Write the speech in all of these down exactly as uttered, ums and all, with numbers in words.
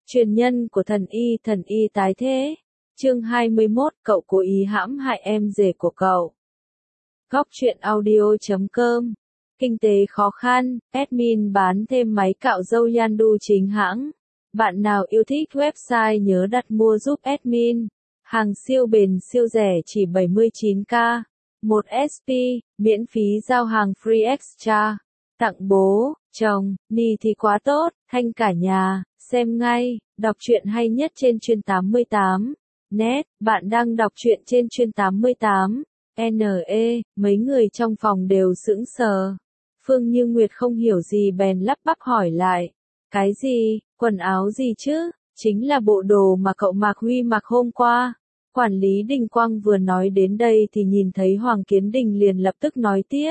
Truyền nhân của thần y, thần y tái thế. Chương hai mươi mốt, cậu cố ý hãm hại em rể của cậu. Góc truyện audio chấm com. Kinh tế khó khăn, admin bán thêm máy cạo râu Yandu chính hãng. Bạn nào yêu thích website nhớ đặt mua giúp admin. Hàng siêu bền siêu rẻ chỉ bảy mươi chín k. một ét pê, miễn phí giao hàng free extra. Tặng bố, chồng, ni thì quá tốt, thanh cả nhà, xem ngay, đọc truyện hay nhất trên chuyên tám mươi tám. Net, bạn đang đọc truyện trên chuyên tám mươi tám. en e, mấy người trong phòng đều sững sờ. Phương Như Nguyệt không hiểu gì bèn lắp bắp hỏi lại. Cái gì, quần áo gì chứ? Chính là bộ đồ mà cậu Mạc Huy mặc hôm qua. Quản lý Đình Quang vừa nói đến đây thì nhìn thấy Hoàng Kiến Đình liền lập tức nói tiếp.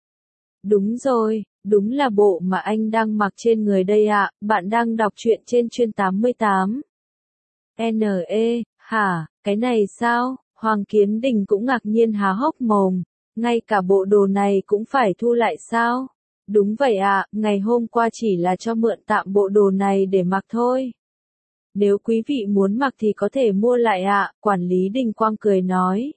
Đúng rồi, đúng là bộ mà anh đang mặc trên người đây ạ, bạn đang đọc truyện trên chuyên tám mươi tám. en e, hả, cái này sao? Hoàng Kiến Đình cũng ngạc nhiên há hốc mồm, ngay cả bộ đồ này cũng phải thu lại sao? Đúng vậy ạ, ngày hôm qua chỉ là cho mượn tạm bộ đồ này để mặc thôi. Nếu quý vị muốn mặc thì có thể mua lại ạ, quản lý Đình Quang cười nói.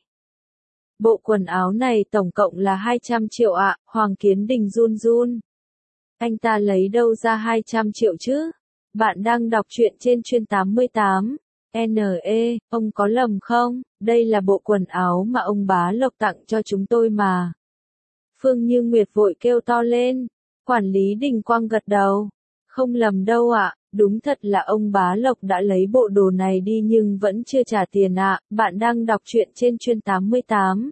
Bộ quần áo này tổng cộng là hai trăm triệu ạ, Hoàng Kiến Đình run run. Anh ta lấy đâu ra hai trăm triệu chứ? Bạn đang đọc truyện trên chuyên tám mươi tám. en e, ông có lầm không? Đây là bộ quần áo mà ông Bá Lộc tặng cho chúng tôi mà. Phương Như Nguyệt vội kêu to lên. Quản lý Đình Quang gật đầu. Không lầm đâu ạ, đúng thật là ông Bá Lộc đã lấy bộ đồ này đi nhưng vẫn chưa trả tiền ạ, bạn đang đọc truyện trên chuyên tám mươi tám.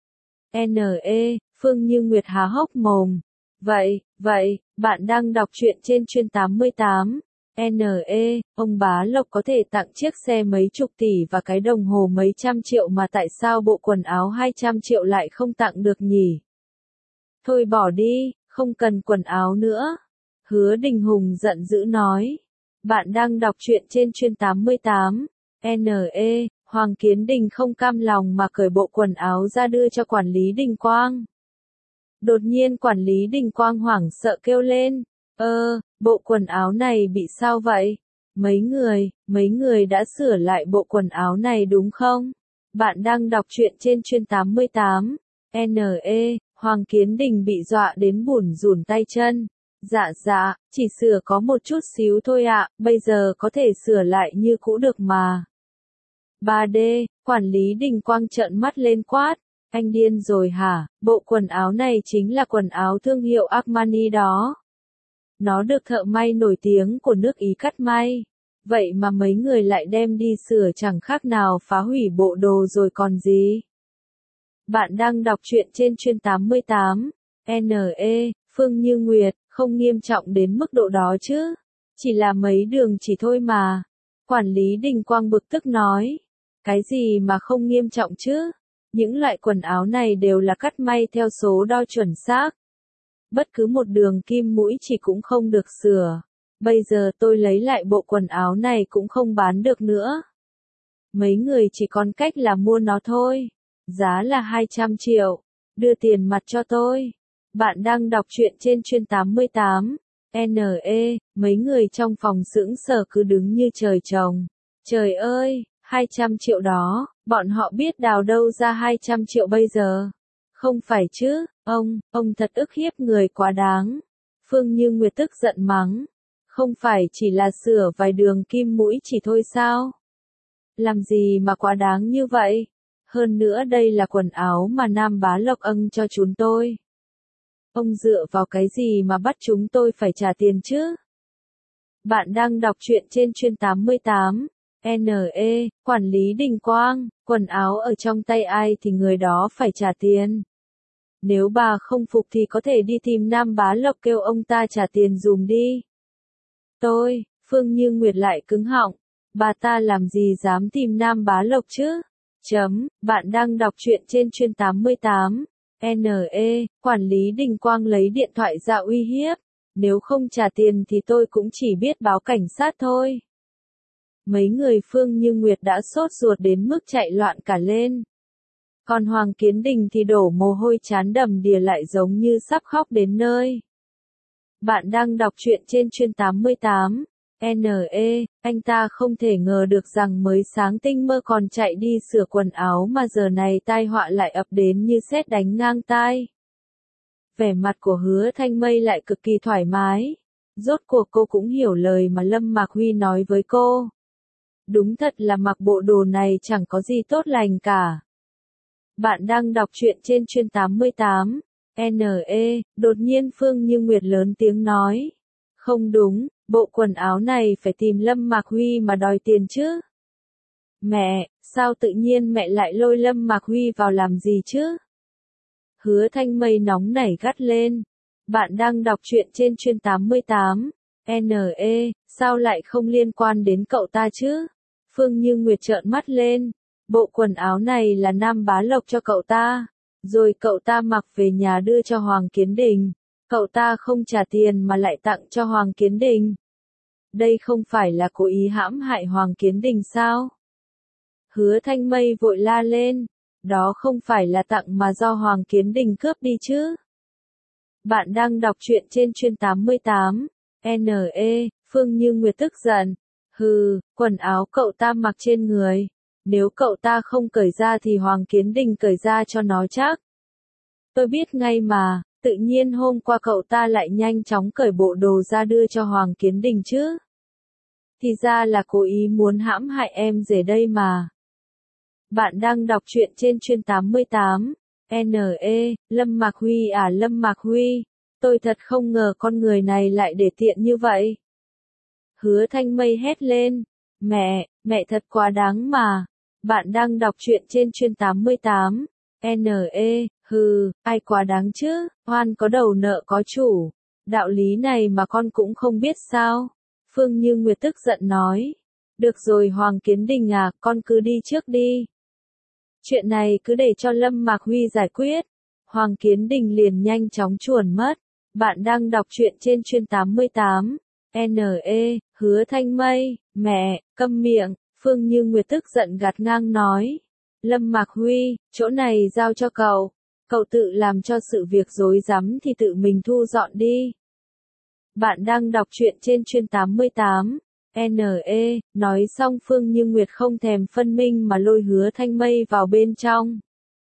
en e, Phương Như Nguyệt há hốc mồm. Vậy, vậy, bạn đang đọc truyện trên chuyên tám mươi tám. en e, ông Bá Lộc có thể tặng chiếc xe mấy chục tỷ và cái đồng hồ mấy trăm triệu mà tại sao bộ quần áo hai trăm triệu lại không tặng được nhỉ? Thôi bỏ đi, không cần quần áo nữa. Hứa Đình Hùng giận dữ nói. Bạn đang đọc truyện trên chuyên tám mươi tám. en e, Hoàng Kiến Đình không cam lòng mà cởi bộ quần áo ra đưa cho quản lý Đình Quang. Đột nhiên quản lý Đình Quang hoảng sợ kêu lên. Ơ, bộ quần áo này bị sao vậy? Mấy người, mấy người đã sửa lại bộ quần áo này đúng không? Bạn đang đọc truyện trên chuyên tám mươi tám. en e, Hoàng Kiến Đình bị dọa đến bủn rủn tay chân. Dạ dạ, chỉ sửa có một chút xíu thôi ạ, bây giờ có thể sửa lại như cũ được mà. ba D, quản lý Đình Quang trợn mắt lên quát. Anh điên rồi hả? Bộ quần áo này chính là quần áo thương hiệu Armani đó. Nó được thợ may nổi tiếng của nước Ý cắt may. Vậy mà mấy người lại đem đi sửa chẳng khác nào phá hủy bộ đồ rồi còn gì. Bạn đang đọc truyện trên chuyên tám mươi tám. en e, Phương Như Nguyệt, không nghiêm trọng đến mức độ đó chứ. Chỉ là mấy đường chỉ thôi mà. Quản lý Đình Quang bực tức nói. Cái gì mà không nghiêm trọng chứ? Những loại quần áo này đều là cắt may theo số đo chuẩn xác. Bất cứ một đường kim mũi chỉ cũng không được sửa. Bây giờ tôi lấy lại bộ quần áo này cũng không bán được nữa. Mấy người chỉ còn cách là mua nó thôi. Giá là hai trăm triệu. Đưa tiền mặt cho tôi. Bạn đang đọc truyện trên chuyên tám mươi tám. en e, mấy người trong phòng sững sờ cứ đứng như trời trồng. Trời ơi, hai trăm triệu đó, bọn họ biết đào đâu ra hai trăm triệu bây giờ. Không phải chứ, ông, ông thật ức hiếp người quá đáng. Phương Như Nguyệt tức giận mắng. Không phải chỉ là sửa vài đường kim mũi chỉ thôi sao? Làm gì mà quá đáng như vậy? Hơn nữa đây là quần áo mà Nam Bá Lộc ưng cho chúng tôi. Ông dựa vào cái gì mà bắt chúng tôi phải trả tiền chứ? Bạn đang đọc truyện trên chuyên tám mươi tám. en e, quản lý Đình Quang, quần áo ở trong tay ai thì người đó phải trả tiền. Nếu bà không phục thì có thể đi tìm Nam Bá Lộc kêu ông ta trả tiền dùm đi. Tôi, Phương Như Nguyệt lại cứng họng. Bà ta làm gì dám tìm Nam Bá Lộc chứ? Chấm, bạn đang đọc truyện trên chuyên tám mươi tám. en e, quản lý Đình Quang lấy điện thoại ra uy hiếp. Nếu không trả tiền thì tôi cũng chỉ biết báo cảnh sát thôi. Mấy người Phương Như Nguyệt đã sốt ruột đến mức chạy loạn cả lên. Còn Hoàng Kiến Đình thì đổ mồ hôi trán đầm đìa lại giống như sắp khóc đến nơi. Bạn đang đọc truyện trên chuyên tám mươi tám. N E, anh ta không thể ngờ được rằng mới sáng tinh mơ còn chạy đi sửa quần áo mà giờ này tai họa lại ập đến như sét đánh ngang tai. Vẻ mặt của Hứa Thanh Mây lại cực kỳ thoải mái. Rốt cuộc cô cũng hiểu lời mà Lâm Mạc Huy nói với cô. Đúng thật là mặc bộ đồ này chẳng có gì tốt lành cả. Bạn đang đọc truyện trên Chuyên tám mươi tám. N E, đột nhiên Phương Như Nguyệt lớn tiếng nói. Không đúng, bộ quần áo này phải tìm Lâm Mạc Huy mà đòi tiền chứ. Mẹ, sao tự nhiên mẹ lại lôi Lâm Mạc Huy vào làm gì chứ? Hứa Thanh Mây nóng nảy gắt lên. Bạn đang đọc truyện trên Chuyên tám mươi tám. N E, sao lại không liên quan đến cậu ta chứ? Phương Như Nguyệt trợn mắt lên. Bộ quần áo này là Nam Bá Lộc cho cậu ta. Rồi cậu ta mặc về nhà đưa cho Hoàng Kiến Đình. Cậu ta không trả tiền mà lại tặng cho Hoàng Kiến Đình. Đây không phải là cố ý hãm hại Hoàng Kiến Đình sao? Hứa Thanh Mây vội la lên. Đó không phải là tặng mà do Hoàng Kiến Đình cướp đi chứ? Bạn đang đọc truyện trên Chuyên tám mươi tám. N E, Phương Như Nguyệt tức giận. Hừ, quần áo cậu ta mặc trên người. Nếu cậu ta không cởi ra thì Hoàng Kiến Đình cởi ra cho nó chắc. Tôi biết ngay mà, tự nhiên hôm qua cậu ta lại nhanh chóng cởi bộ đồ ra đưa cho Hoàng Kiến Đình chứ. Thì ra là cố ý muốn hãm hại em rể đây mà. Bạn đang đọc truyện trên Chuyên tám mươi tám. N E, Lâm Mạc Huy à Lâm Mạc Huy, tôi thật không ngờ con người này lại để tiện như vậy. Hứa Thanh Mây hét lên. Mẹ, mẹ thật quá đáng mà. Bạn đang đọc truyện trên Chuyên tám mươi tám. N E, hừ, ai quá đáng chứ, oan có đầu nợ có chủ. Đạo lý này mà con cũng không biết sao? Phương Như Nguyệt tức giận nói. Được rồi Hoàng Kiến Đình à, con cứ đi trước đi. Chuyện này cứ để cho Lâm Mạc Huy giải quyết. Hoàng Kiến Đình liền nhanh chóng chuồn mất. Bạn đang đọc truyện trên Chuyên tám mươi tám. N E, Hứa Thanh Mây, mẹ, câm miệng. Phương Như Nguyệt tức giận gạt ngang nói. Lâm Mạc Huy, chỗ này giao cho cậu. Cậu tự làm cho sự việc rối rắm thì tự mình thu dọn đi. Bạn đang đọc truyện trên Chuyên tám mươi tám. N E, nói xong Phương Như Nguyệt không thèm phân minh mà lôi Hứa Thanh Mây vào bên trong.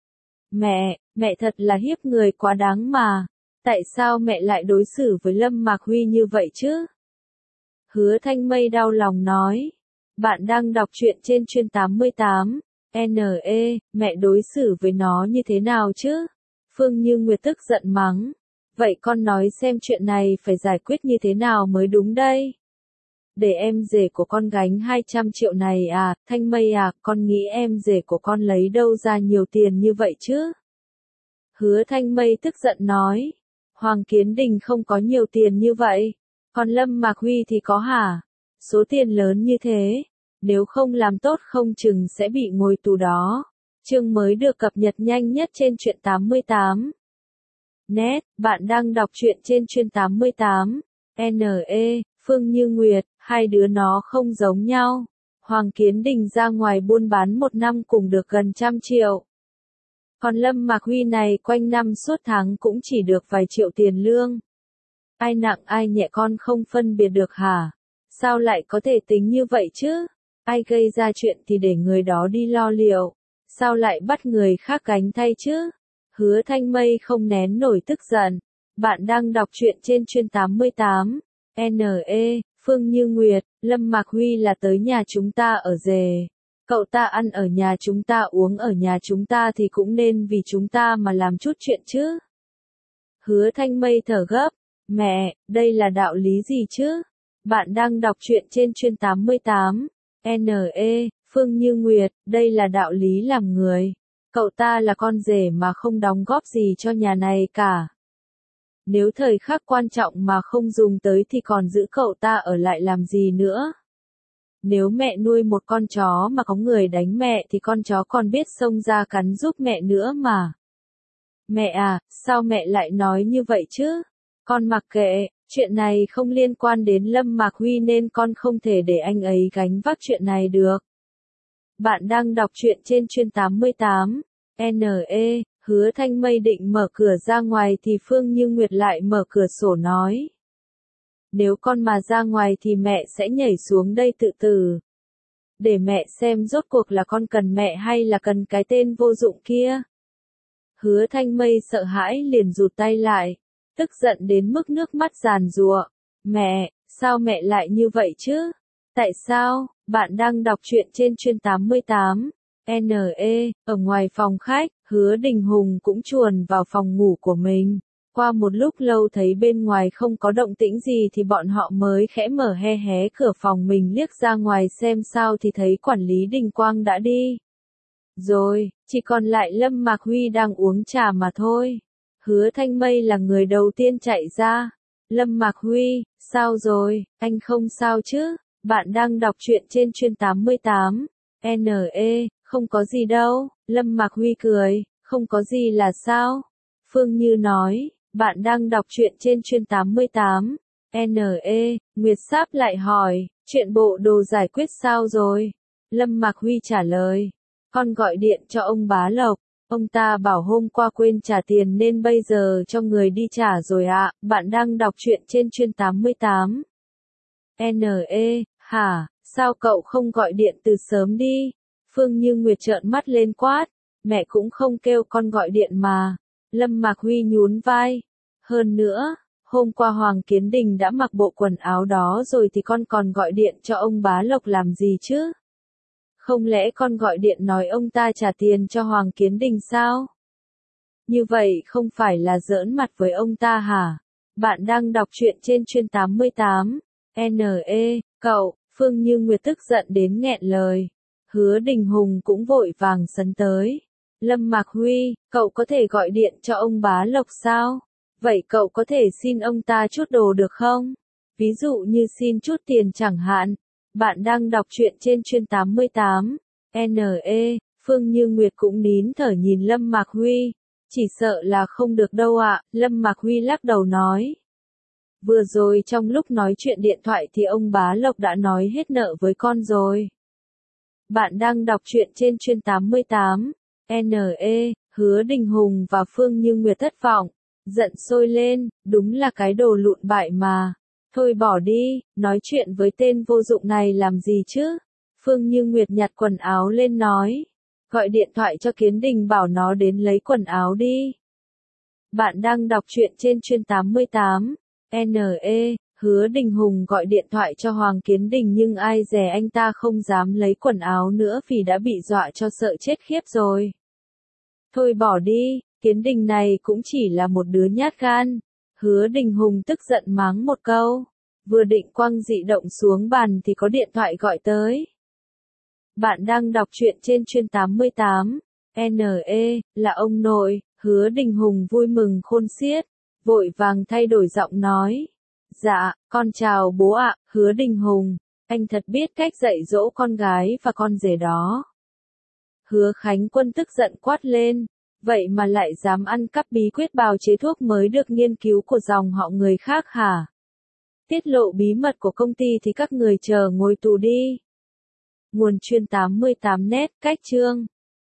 Mẹ, mẹ thật là hiếp người quá đáng mà. Tại sao mẹ lại đối xử với Lâm Mạc Huy như vậy chứ? Hứa Thanh Mây đau lòng nói. Bạn đang đọc truyện trên Chuyên tám mươi tám. N E, mẹ đối xử với nó như thế nào chứ? Phương Như Nguyệt tức giận mắng. Vậy con nói xem chuyện này phải giải quyết như thế nào mới đúng đây? Để em rể của con gánh hai trăm triệu này à, Thanh Mây à, con nghĩ em rể của con lấy đâu ra nhiều tiền như vậy chứ? Hứa Thanh Mây tức giận nói. Hoàng Kiến Đình không có nhiều tiền như vậy. Còn Lâm Mạc Huy thì có hả? Số tiền lớn như thế. Nếu không làm tốt không chừng sẽ bị ngồi tù đó. Chương mới được cập nhật nhanh nhất trên Truyện tám mươi tám. Net, bạn đang đọc truyện trên Chuyên tám mươi tám. N E, Phương Như Nguyệt, hai đứa nó không giống nhau. Hoàng Kiến Đình ra ngoài buôn bán một năm cùng được gần trăm triệu. Còn Lâm Mạc Huy này quanh năm suốt tháng cũng chỉ được vài triệu tiền lương. Ai nặng ai nhẹ con không phân biệt được hả? Sao lại có thể tính như vậy chứ? Ai gây ra chuyện thì để người đó đi lo liệu. Sao lại bắt người khác gánh thay chứ? Hứa Thanh Mây không nén nổi tức giận. Bạn đang đọc truyện trên Chuyên tám mươi tám. N E, Phương Như Nguyệt, Lâm Mạc Huy là tới nhà chúng ta ở rể. Cậu ta ăn ở nhà chúng ta uống ở nhà chúng ta thì cũng nên vì chúng ta mà làm chút chuyện chứ. Hứa Thanh Mây thở gấp. Mẹ, đây là đạo lý gì chứ? Bạn đang đọc truyện trên Chuyên tám mươi tám. N E, Phương Như Nguyệt, đây là đạo lý làm người. Cậu ta là con rể mà không đóng góp gì cho nhà này cả. Nếu thời khắc quan trọng mà không dùng tới thì còn giữ cậu ta ở lại làm gì nữa? Nếu mẹ nuôi một con chó mà có người đánh mẹ thì con chó còn biết xông ra cắn giúp mẹ nữa mà. Mẹ à, sao mẹ lại nói như vậy chứ? Con mặc kệ, chuyện này không liên quan đến Lâm Mạc Huy nên con không thể để anh ấy gánh vác chuyện này được. Bạn đang đọc truyện trên Chuyên tám mươi tám. N E, Hứa Thanh Mây định mở cửa ra ngoài thì Phương Như Nguyệt lại mở cửa sổ nói. Nếu con mà ra ngoài thì mẹ sẽ nhảy xuống đây tự tử. Để mẹ xem rốt cuộc là con cần mẹ hay là cần cái tên vô dụng kia. Hứa Thanh Mây sợ hãi liền rụt tay lại, tức giận đến mức nước mắt giàn giụa. Mẹ, sao mẹ lại như vậy chứ? Tại sao? Bạn đang đọc truyện trên chuyên tám mươi tám. N E, ở ngoài phòng khách, Hứa Đình Hùng cũng chuồn vào phòng ngủ của mình. Qua một lúc lâu thấy bên ngoài không có động tĩnh gì thì bọn họ mới khẽ mở he hé cửa phòng mình liếc ra ngoài xem sao thì thấy quản lý Đình Quang đã đi. Rồi, chỉ còn lại Lâm Mạc Huy đang uống trà mà thôi. Hứa Thanh Mây là người đầu tiên chạy ra. Lâm Mạc Huy, sao rồi, anh không sao chứ? Bạn đang đọc truyện trên chuyên tám mươi tám. N E, không có gì đâu. Lâm Mạc Huy cười, không có gì là sao? Phương Như nói, bạn đang đọc truyện trên chuyên tám mươi tám. N E, Nguyệt Sáp lại hỏi, chuyện bộ đồ giải quyết sao rồi? Lâm Mạc Huy trả lời, con gọi điện cho ông Bá Lộc. Ông ta bảo hôm qua quên trả tiền nên bây giờ cho người đi trả rồi ạ. Bạn đang đọc truyện trên chuyên tám mươi tám. N E, hả, sao cậu không gọi điện từ sớm đi? Phương Như Nguyệt trợn mắt lên quát, mẹ cũng không kêu con gọi điện mà. Lâm Mạc Huy nhún vai. Hơn nữa, hôm qua Hoàng Kiến Đình đã mặc bộ quần áo đó rồi thì con còn gọi điện cho ông Bá Lộc làm gì chứ? Không lẽ con gọi điện nói ông ta trả tiền cho Hoàng Kiến Đình sao? Như vậy không phải là giỡn mặt với ông ta hả? Bạn đang đọc truyện trên chuyên tám mươi tám. N E, cậu, Phương Như Nguyệt tức giận đến nghẹn lời. Hứa Đình Hùng cũng vội vàng sấn tới. Lâm Mạc Huy, cậu có thể gọi điện cho ông Bá Lộc sao? Vậy cậu có thể xin ông ta chút đồ được không? Ví dụ như xin chút tiền chẳng hạn. Bạn đang đọc truyện trên chuyên tám mươi tám. N E, Phương Như Nguyệt cũng nín thở nhìn Lâm Mạc Huy. Chỉ sợ là không được đâu ạ, Lâm Mạc Huy lắc đầu nói. Vừa rồi trong lúc nói chuyện điện thoại thì ông Bá Lộc đã nói hết nợ với con rồi. Bạn đang đọc truyện trên chuyên tám mươi tám. N E, Hứa Đình Hùng và Phương Như Nguyệt thất vọng. Giận sôi lên, đúng là cái đồ lụn bại mà. Thôi bỏ đi, nói chuyện với tên vô dụng này làm gì chứ? Phương Như Nguyệt nhặt quần áo lên nói. Gọi điện thoại cho Kiến Đình bảo nó đến lấy quần áo đi. Bạn đang đọc truyện trên chuyên tám mươi tám. N E, Hứa Đình Hùng gọi điện thoại cho Hoàng Kiến Đình nhưng ai dè anh ta không dám lấy quần áo nữa vì đã bị dọa cho sợ chết khiếp rồi. Thôi bỏ đi, Kiến Đình này cũng chỉ là một đứa nhát gan. Hứa Đình Hùng tức giận mắng một câu. Vừa định quăng dị động xuống bàn thì có điện thoại gọi tới. Bạn đang đọc truyện trên chuyên tám mươi tám. N E, là ông nội. Hứa Đình Hùng vui mừng khôn xiết. Vội vàng thay đổi giọng nói. Dạ, con chào bố ạ, Hứa Đình Hùng. Anh thật biết cách dạy dỗ con gái và con rể đó. Hứa Khánh Quân tức giận quát lên. Vậy mà lại dám ăn cắp bí quyết bào chế thuốc mới được nghiên cứu của dòng họ người khác hả? Tiết lộ bí mật của công ty thì các người chờ ngồi tù đi. Nguồn chuyên tám mươi tám net, cách chương.